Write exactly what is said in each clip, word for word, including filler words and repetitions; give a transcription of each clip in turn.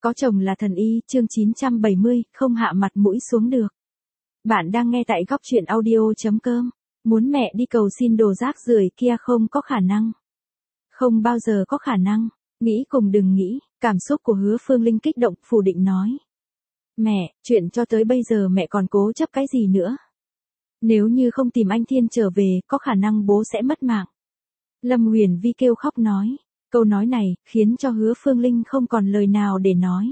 Có chồng là thần y, chương chín trăm bảy mươi, không hạ mặt mũi xuống được. Bạn đang nghe tại góc truyện audio chấm com. Muốn mẹ đi cầu xin đồ rác rưởi kia không có khả năng. Không bao giờ có khả năng. Nghĩ cùng đừng nghĩ. Cảm xúc của Hứa Phương Linh kích động, phủ định nói. Mẹ, chuyện cho tới bây giờ mẹ còn cố chấp cái gì nữa? Nếu như không tìm anh Thiên trở về, có khả năng bố sẽ mất mạng. Lâm Huyền Vi kêu khóc nói. Câu nói này, khiến cho Hứa Phương Linh không còn lời nào để nói.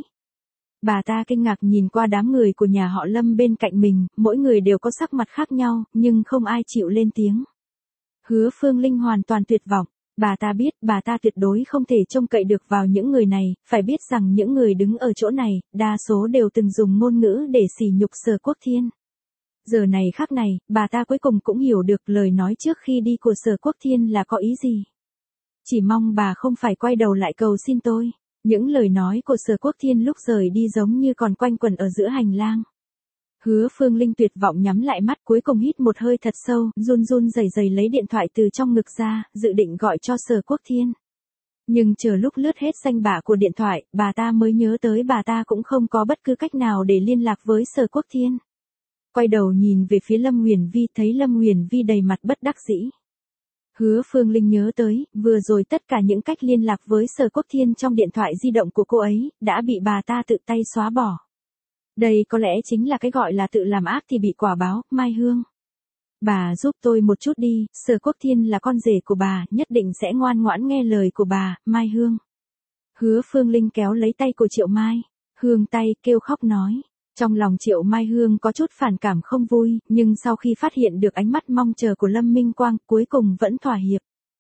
Bà ta kinh ngạc nhìn qua đám người của nhà họ Lâm bên cạnh mình, mỗi người đều có sắc mặt khác nhau, nhưng không ai chịu lên tiếng. Hứa Phương Linh hoàn toàn tuyệt vọng, bà ta biết bà ta tuyệt đối không thể trông cậy được vào những người này, phải biết rằng những người đứng ở chỗ này, đa số đều từng dùng ngôn ngữ để sỉ nhục Sở Quốc Thiên. Giờ này khắc này, bà ta cuối cùng cũng hiểu được lời nói trước khi đi của Sở Quốc Thiên là có ý gì. Chỉ mong bà không phải quay đầu lại cầu xin tôi. Những lời nói của Sở Quốc Thiên lúc rời đi giống như còn quanh quẩn ở giữa hành lang. Hứa Phương Linh tuyệt vọng nhắm lại mắt, cuối cùng hít một hơi thật sâu, run run rẩy rẩy lấy điện thoại từ trong ngực ra, dự định gọi cho Sở Quốc Thiên. Nhưng chờ lúc lướt hết danh bạ của điện thoại, bà ta mới nhớ tới bà ta cũng không có bất cứ cách nào để liên lạc với Sở Quốc Thiên. Quay đầu nhìn về phía Lâm Huyền Vi, thấy Lâm Huyền Vi đầy mặt bất đắc dĩ. Hứa Phương Linh nhớ tới, vừa rồi tất cả những cách liên lạc với Sở Quốc Thiên trong điện thoại di động của cô ấy, đã bị bà ta tự tay xóa bỏ. Đây có lẽ chính là cái gọi là tự làm ác thì bị quả báo, Mai Hương. Bà giúp tôi một chút đi, Sở Quốc Thiên là con rể của bà, nhất định sẽ ngoan ngoãn nghe lời của bà, Mai Hương. Hứa Phương Linh kéo lấy tay của Triệu Mai, Hương tay, kêu khóc nói. Trong lòng Triệu Mai Hương có chút phản cảm không vui, nhưng sau khi phát hiện được ánh mắt mong chờ của Lâm Minh Quang, cuối cùng vẫn thỏa hiệp.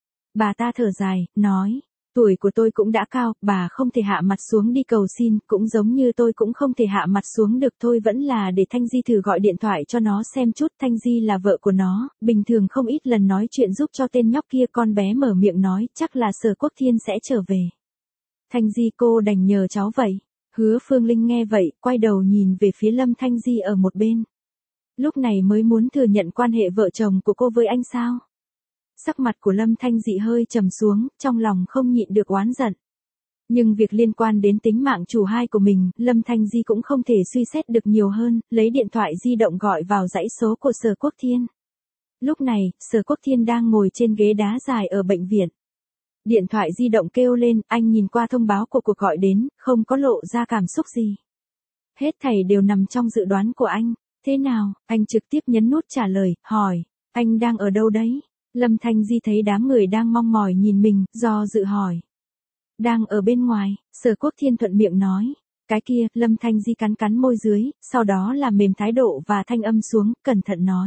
Bà ta thở dài, nói, tuổi của tôi cũng đã cao, bà không thể hạ mặt xuống đi cầu xin, cũng giống như tôi cũng không thể hạ mặt xuống được, thôi vẫn là để Thanh Di thử gọi điện thoại cho nó xem chút. Thanh Di là vợ của nó, bình thường không ít lần nói chuyện giúp cho tên nhóc kia. Con bé mở miệng nói, chắc là Sở Quốc Thiên sẽ trở về. Thanh Di cô đành nhờ cháu vậy. Hứa Phương Linh nghe vậy, quay đầu nhìn về phía Lâm Thanh Di ở một bên. Lúc này mới muốn thừa nhận quan hệ vợ chồng của cô với anh sao? Sắc mặt của Lâm Thanh Di hơi trầm xuống, trong lòng không nhịn được oán giận. Nhưng việc liên quan đến tính mạng chủ hai của mình, Lâm Thanh Di cũng không thể suy xét được nhiều hơn, lấy điện thoại di động gọi vào dãy số của Sở Quốc Thiên. Lúc này, Sở Quốc Thiên đang ngồi trên ghế đá dài ở bệnh viện. Điện thoại di động kêu lên, anh nhìn qua thông báo của cuộc gọi đến, không có lộ ra cảm xúc gì. Hết thảy đều nằm trong dự đoán của anh. Thế nào? Anh trực tiếp nhấn nút trả lời, hỏi, anh đang ở đâu đấy? Lâm Thanh Di thấy đám người đang mong mỏi nhìn mình, do dự hỏi. Đang ở bên ngoài, Sở Quốc Thiên thuận miệng nói. Cái kia, Lâm Thanh Di cắn cắn môi dưới, sau đó là mềm thái độ và thanh âm xuống, cẩn thận nói.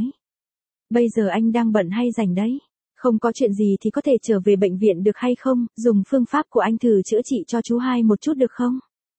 Bây giờ anh đang bận hay rảnh đấy? Không có chuyện gì thì có thể trở về bệnh viện được hay không, dùng phương pháp của anh thử chữa trị cho chú hai một chút được không?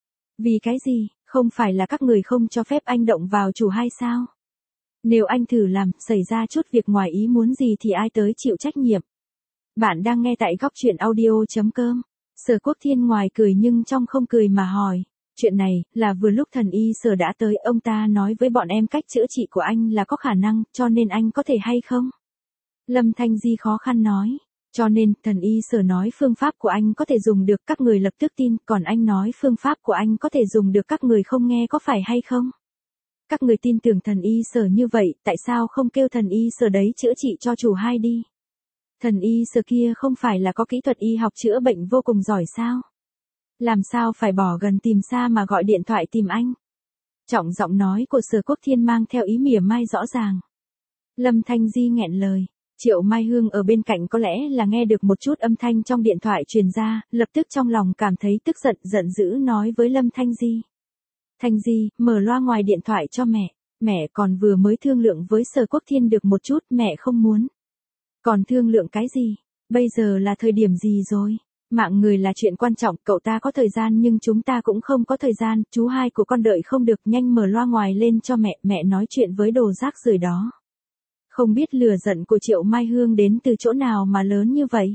Vì cái gì, không phải là các người không cho phép anh động vào chủ hai sao? Nếu anh thử làm, xảy ra chút việc ngoài ý muốn gì thì ai tới chịu trách nhiệm? Bạn đang nghe tại góc truyện audio chấm com. Sở Quốc Thiên ngoài cười nhưng trong không cười mà hỏi. Chuyện này, là vừa lúc thần y Sở đã tới, ông ta nói với bọn em cách chữa trị của anh là có khả năng, cho nên anh có thể hay không? Lâm Thanh Di khó khăn nói, cho nên, thần y Sở nói phương pháp của anh có thể dùng được, các người lập tức tin, còn anh nói phương pháp của anh có thể dùng được, các người không nghe có phải hay không? Các người tin tưởng thần y Sở như vậy, tại sao không kêu thần y Sở đấy chữa trị cho chủ hai đi? Thần y Sở kia không phải là có kỹ thuật y học chữa bệnh vô cùng giỏi sao? Làm sao phải bỏ gần tìm xa mà gọi điện thoại tìm anh? Trọng giọng nói của Sở Quốc Thiên mang theo ý mỉa mai rõ ràng. Lâm Thanh Di nghẹn lời. Triệu Mai Hương ở bên cạnh có lẽ là nghe được một chút âm thanh trong điện thoại truyền ra, lập tức trong lòng cảm thấy tức giận, giận dữ nói với Lâm Thanh Di. Thanh Di, mở loa ngoài điện thoại cho mẹ, mẹ còn vừa mới thương lượng với Sở Quốc Thiên được một chút, mẹ không muốn. Còn thương lượng cái gì? Bây giờ là thời điểm gì rồi? Mạng người là chuyện quan trọng, cậu ta có thời gian nhưng chúng ta cũng không có thời gian, chú hai của con đợi không được, nhanh mở loa ngoài lên cho mẹ, mẹ nói chuyện với đồ rác rưởi đó. Không biết lửa giận của Triệu Mai Hương đến từ chỗ nào mà lớn như vậy.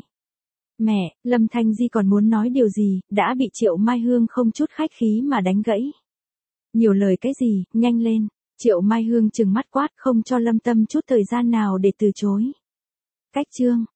Mẹ, Lâm Thanh Di còn muốn nói điều gì, đã bị Triệu Mai Hương không chút khách khí mà đánh gãy. Nhiều lời cái gì, nhanh lên. Triệu Mai Hương trừng mắt quát, không cho Lâm Tâm chút thời gian nào để từ chối. Cách chương.